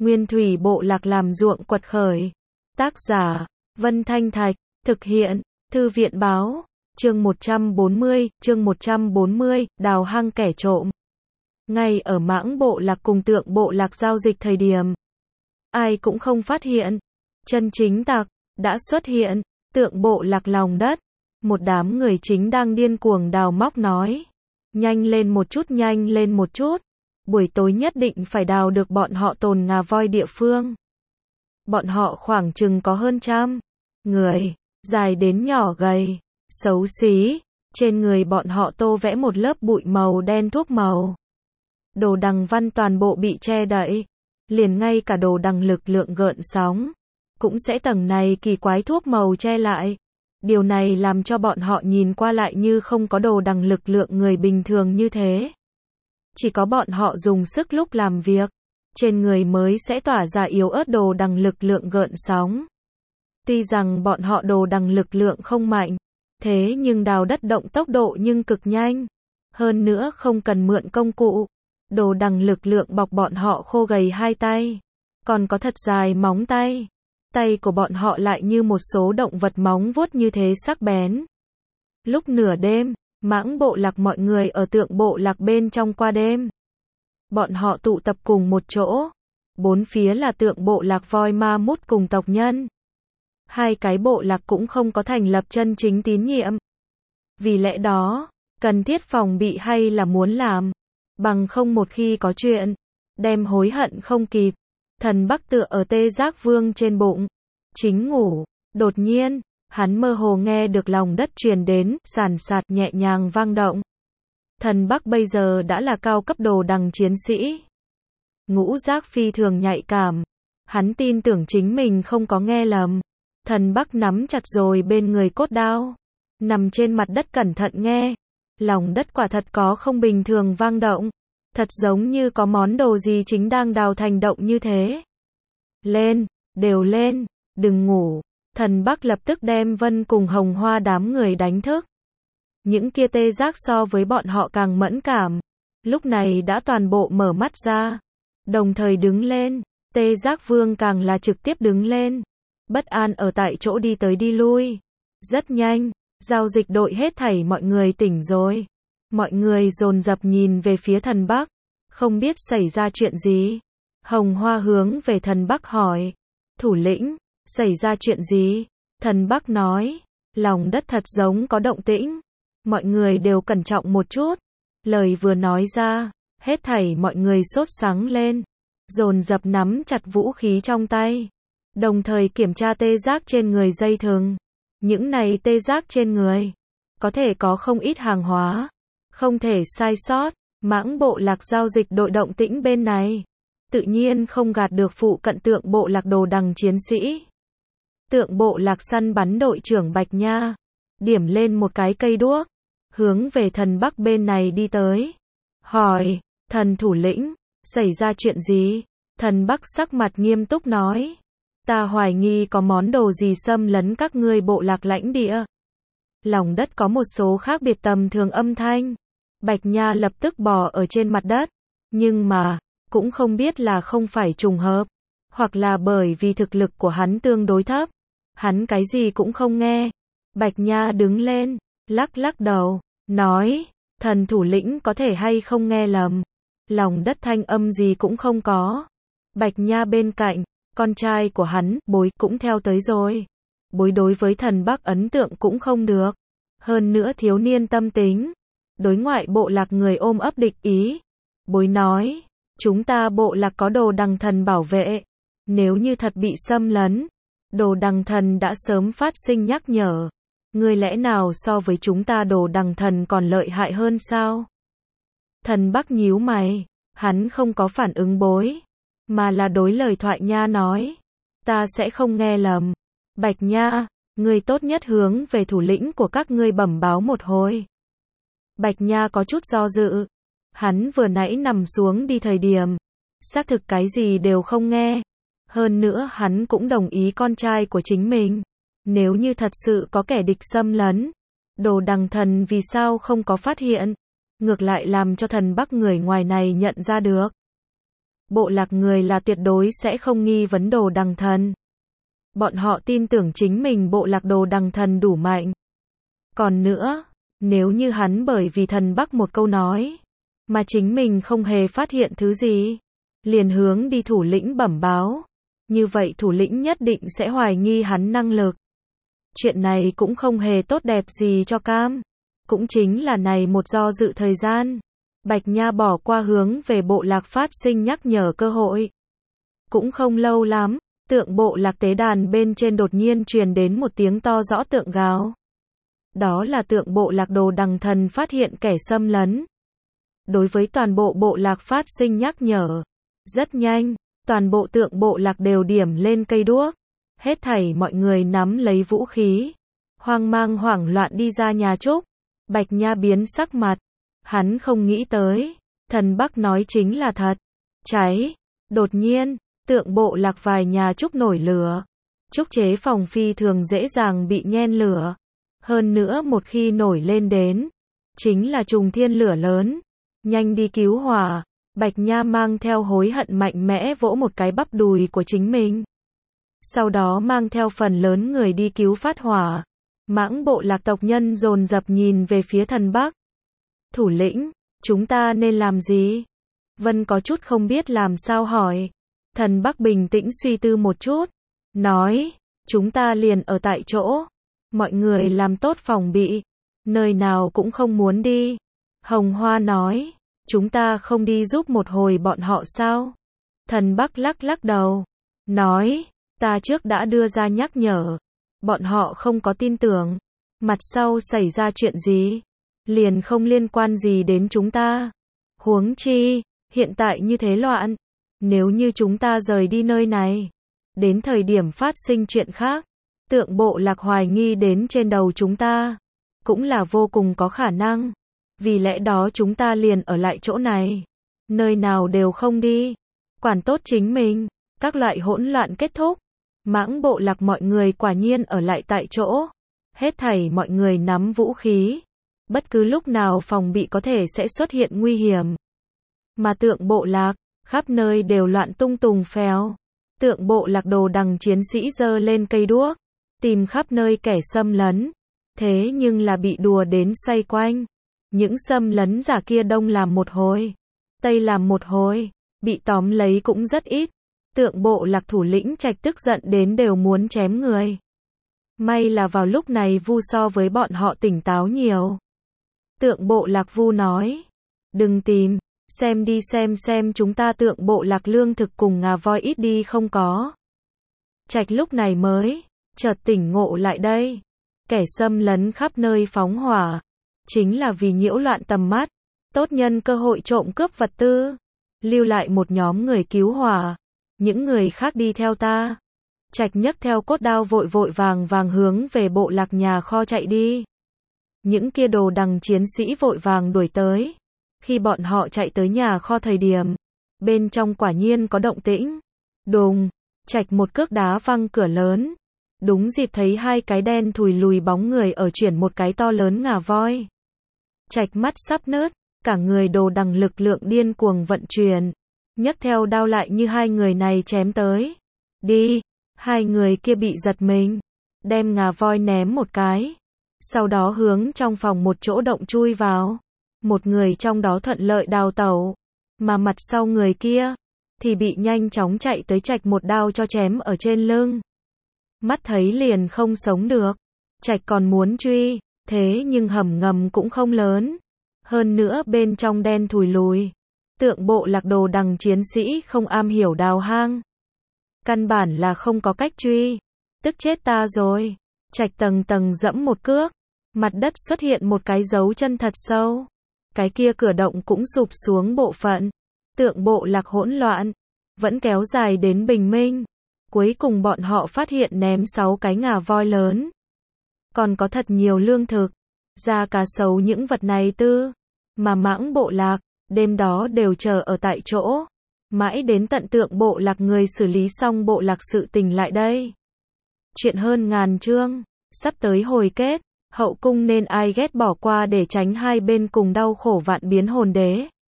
Nguyên thủy bộ lạc làm ruộng quật khởi. Tác giả, Vân Thanh Thạch, thực hiện, Thư viện báo, chương 140, đào hang kẻ trộm. Ngay ở Mãng bộ lạc cùng Tượng bộ lạc giao dịch thời điểm, ai cũng không phát hiện, chân chính tặc đã xuất hiện. Tượng bộ lạc lòng đất, một đám người chính đang điên cuồng đào móc nói, nhanh lên một chút, nhanh lên một chút, buổi tối nhất định phải đào được bọn họ tồn ngà voi địa phương. Bọn họ khoảng chừng có hơn 100 người, dài đến nhỏ gầy, xấu xí, trên người bọn họ tô vẽ một lớp bụi màu đen thuốc màu. Đồ đằng văn toàn bộ bị che đậy, liền ngay cả đồ đằng lực lượng gợn sóng cũng sẽ tầng này kỳ quái thuốc màu che lại. Điều này làm cho bọn họ nhìn qua lại như không có đồ đằng lực lượng người bình thường như thế. Chỉ có bọn họ dùng sức lúc làm việc, trên người mới sẽ tỏa ra yếu ớt đồ đằng lực lượng gợn sóng. Tuy rằng bọn họ đồ đằng lực lượng không mạnh, thế nhưng đào đất động tốc độ nhưng cực nhanh. Hơn nữa không cần mượn công cụ, đồ đằng lực lượng bọc bọn họ khô gầy hai tay, còn có thật dài móng tay. Tay của bọn họ lại như một số động vật móng vuốt như thế sắc bén. Lúc nửa đêm, Mãng bộ lạc mọi người ở Tượng bộ lạc bên trong qua đêm. Bọn họ tụ tập cùng một chỗ. Bốn phía là Tượng bộ lạc voi ma mút cùng tộc nhân. Hai cái bộ lạc cũng không có thành lập chân chính tín nhiệm. Vì lẽ đó, cần thiết phòng bị hay là muốn làm. Bằng không một khi có chuyện, đem hối hận không kịp. Thần Bắc tựa ở Tê Giác Vương trên bụng, chính ngủ. Đột nhiên, hắn mơ hồ nghe được lòng đất truyền đến, sàn sạt nhẹ nhàng vang động. Thần Bắc bây giờ đã là cao cấp đồ đằng chiến sĩ. Ngũ giác phi thường nhạy cảm. Hắn tin tưởng chính mình không có nghe lầm. Thần Bắc nắm chặt rồi bên người cốt đao, nằm trên mặt đất cẩn thận nghe. Lòng đất quả thật có không bình thường vang động. Thật giống như có món đồ gì chính đang đào thành động như thế. Lên, đều lên, đừng ngủ. Thần Bắc lập tức đem Vân cùng Hồng Hoa đám người đánh thức. Những kia tê giác so với bọn họ càng mẫn cảm. Lúc này đã toàn bộ mở mắt ra. Đồng thời đứng lên. Tê giác vương càng là trực tiếp đứng lên. Bất an ở tại chỗ đi tới đi lui. Rất nhanh, giao dịch đội hết thảy mọi người tỉnh rồi. Mọi người dồn dập nhìn về phía thần Bắc. Không biết xảy ra chuyện gì. Hồng Hoa hướng về thần Bắc hỏi. Thủ lĩnh, xảy ra chuyện gì? Thần Bắc nói. Lòng đất thật giống có động tĩnh. Mọi người đều cẩn trọng một chút. Lời vừa nói ra, hết thảy mọi người sốt sắng lên. Dồn dập nắm chặt vũ khí trong tay. Đồng thời kiểm tra tê giác trên người dây thừng. Những này tê giác trên người, có thể có không ít hàng hóa. Không thể sai sót. Mãng bộ lạc giao dịch đội động tĩnh bên này, tự nhiên không gạt được phụ cận Tượng bộ lạc đồ đằng chiến sĩ. Tượng bộ lạc săn bắn đội trưởng Bạch Nha, điểm lên một cái cây đuốc, hướng về thần Bắc bên này đi tới. Hỏi, thần thủ lĩnh, xảy ra chuyện gì? Thần Bắc sắc mặt nghiêm túc nói, ta hoài nghi có món đồ gì xâm lấn các ngươi bộ lạc lãnh địa. Lòng đất có một số khác biệt tầm thường âm thanh. Bạch Nha lập tức bò ở trên mặt đất, nhưng mà, cũng không biết là không phải trùng hợp, hoặc là bởi vì thực lực của hắn tương đối thấp, hắn cái gì cũng không nghe. Bạch Nha đứng lên, lắc lắc đầu, nói, thần thủ lĩnh có thể hay không nghe lầm, lòng đất thanh âm gì cũng không có. Bạch Nha bên cạnh, con trai của hắn, Bối, cũng theo tới rồi. Bối đối với thần Bắc ấn tượng cũng không được, hơn nữa thiếu niên tâm tính. Đối ngoại bộ lạc người ôm ấp địch ý. Bối nói, chúng ta bộ lạc có đồ đằng thần bảo vệ. Nếu như thật bị xâm lấn, đồ đằng thần đã sớm phát sinh nhắc nhở. Ngươi lẽ nào so với chúng ta đồ đằng thần còn lợi hại hơn sao? Thần Bắc nhíu mày, hắn không có phản ứng Bối, mà là đối lời Thoại Nha nói. Ta sẽ không nghe lầm. Bạch Nha, ngươi tốt nhất hướng về thủ lĩnh của các ngươi bẩm báo một hồi. Bạch Nha có chút do dự. Hắn vừa nãy nằm xuống đi thời điểm, xác thực cái gì đều không nghe. Hơn nữa hắn cũng đồng ý con trai của chính mình. Nếu như thật sự có kẻ địch xâm lấn, đồ đằng thần vì sao không có phát hiện? Ngược lại làm cho thần Bắc người ngoài này nhận ra được. bộ lạc người là tuyệt đối sẽ không nghi vấn Đồ Đằng Thần. Bọn họ tin tưởng chính mình bộ lạc Đồ Đằng Thần đủ mạnh. Còn nữa, nếu như hắn bởi vì Thần Bắc một câu nói, mà chính mình không hề phát hiện thứ gì, liền hướng đi thủ lĩnh bẩm báo, như vậy thủ lĩnh nhất định sẽ hoài nghi hắn năng lực. Chuyện này cũng không hề tốt đẹp gì cho Cam. Cũng chính là này một do dự thời gian, Bạch Nha bỏ qua hướng về bộ lạc phát sinh nhắc nhở cơ hội. Cũng không lâu lắm, tượng bộ lạc tế đàn bên trên đột nhiên truyền đến một tiếng to rõ tượng gào. Đó là tượng bộ lạc Đồ Đằng Thần phát hiện kẻ xâm lấn. Đối với toàn bộ bộ lạc phát sinh nhắc nhở. Rất nhanh, toàn bộ tượng bộ lạc đều điểm lên cây đuốc. Hết thảy mọi người nắm lấy vũ khí, hoang mang hoảng loạn đi ra nhà trúc. Bạch Nha biến sắc mặt. Hắn không nghĩ tới, Thần Bắc nói chính là thật. Cháy. Đột nhiên, tượng bộ lạc vài nhà trúc nổi lửa. Trúc chế phòng phi thường dễ dàng bị nhen lửa. Hơn nữa một khi nổi lên đến, chính là trùng thiên lửa lớn. Nhanh đi cứu hỏa. Bạch Nha mang theo hối hận mạnh mẽ vỗ một cái bắp đùi của chính mình. Sau đó mang theo phần lớn người đi cứu phát hỏa. Mãng bộ lạc tộc nhân dồn dập nhìn về phía Thần Bắc. Thủ lĩnh, chúng ta nên làm gì? Vân có chút không biết làm sao hỏi. Thần Bắc bình tĩnh suy tư một chút. Nói, chúng ta liền ở tại chỗ. Mọi người làm tốt phòng bị. Nơi nào cũng không muốn đi. Hồng Hoa nói, chúng ta không đi giúp một hồi bọn họ sao? Thần Bắc lắc lắc đầu. Nói, ta trước đã đưa ra nhắc nhở. Bọn họ không có tin tưởng. Mặt sau xảy ra chuyện gì? Liền không liên quan gì đến chúng ta. Huống chi, hiện tại như thế loạn. Nếu như chúng ta rời đi nơi này, đến thời điểm phát sinh chuyện khác, tượng bộ lạc hoài nghi đến trên đầu chúng ta, cũng là vô cùng có khả năng. Vì lẽ đó chúng ta liền ở lại chỗ này. Nơi nào đều không đi. Quản tốt chính mình. Các loại hỗn loạn kết thúc. Mãng bộ lạc mọi người quả nhiên ở lại tại chỗ. Hết thảy mọi người nắm vũ khí. Bất cứ lúc nào phòng bị có thể sẽ xuất hiện nguy hiểm. Mà tượng bộ lạc, khắp nơi đều loạn tung tùng phèo. Tượng bộ lạc Đồ Đằng chiến sĩ giơ lên cây đuốc, tìm khắp nơi kẻ xâm lấn. Thế nhưng là bị đùa đến xoay quanh. Những xâm lấn giả kia đông làm một hồi, tây làm một hồi, bị tóm lấy cũng rất ít. Tượng bộ lạc thủ lĩnh Trạch tức giận đến đều muốn chém người. May là vào lúc này Vu so với bọn họ tỉnh táo nhiều. Tượng bộ lạc Vu nói, đừng tìm, xem đi xem chúng ta tượng bộ lạc lương thực cùng ngà voi ít đi không có. Trạch lúc này mới chợt tỉnh ngộ lại đây. Kẻ xâm lấn khắp nơi phóng hỏa, chính là vì nhiễu loạn tầm mắt, tốt nhân cơ hội trộm cướp vật tư, lưu lại một nhóm người cứu hỏa, những người khác đi theo ta. Trạch nhấc theo cốt đao vội vội vàng hướng về bộ lạc nhà kho chạy đi. Những kia Đồ Đằng chiến sĩ vội vàng đuổi tới. Khi bọn họ chạy tới nhà kho thời điểm, bên trong quả nhiên có động tĩnh. Đùng, Trạch một cước đá văng cửa lớn. Đúng dịp thấy hai cái đen thùi lùi bóng người ở chuyển một cái to lớn ngà voi. Trạch mắt sắp nứt, cả người Đồ Đằng lực lượng điên cuồng vận chuyển, nhấc theo đao lại như hai người này chém tới. Đi, hai người kia bị giật mình, đem ngà voi ném một cái, sau đó hướng trong phòng một chỗ động chui vào. Một người trong đó thuận lợi đào tẩu, mà mặt sau người kia thì bị nhanh chóng chạy tới Trạch một đao cho chém ở trên lưng. Mắt thấy liền không sống được, Trạch còn muốn truy, thế nhưng hầm ngầm cũng không lớn. Hơn nữa bên trong đen thùi lùi. Tượng bộ lạc Đồ Đằng chiến sĩ không am hiểu đào hang. Căn bản là không có cách truy. Tức chết ta rồi. Trạch tầng tầng dẫm một cước. Mặt đất xuất hiện một cái dấu chân thật sâu. Cái kia cửa động cũng sụp xuống bộ phận. Tượng bộ lạc hỗn loạn. Vẫn kéo dài đến bình minh. Cuối cùng bọn họ phát hiện ném 6 cái ngà voi lớn. Còn có thật nhiều lương thực, da cá sấu những vật này tư. Mà mãng bộ lạc, đêm đó đều chờ ở tại chỗ. Mãi đến tận tượng bộ lạc người xử lý xong bộ lạc sự tình lại đây. Chuyện hơn ngàn chương, sắp tới hồi kết, hậu cung nên ai ghét bỏ qua để tránh hai bên cùng đau khổ vạn biến hồn đế.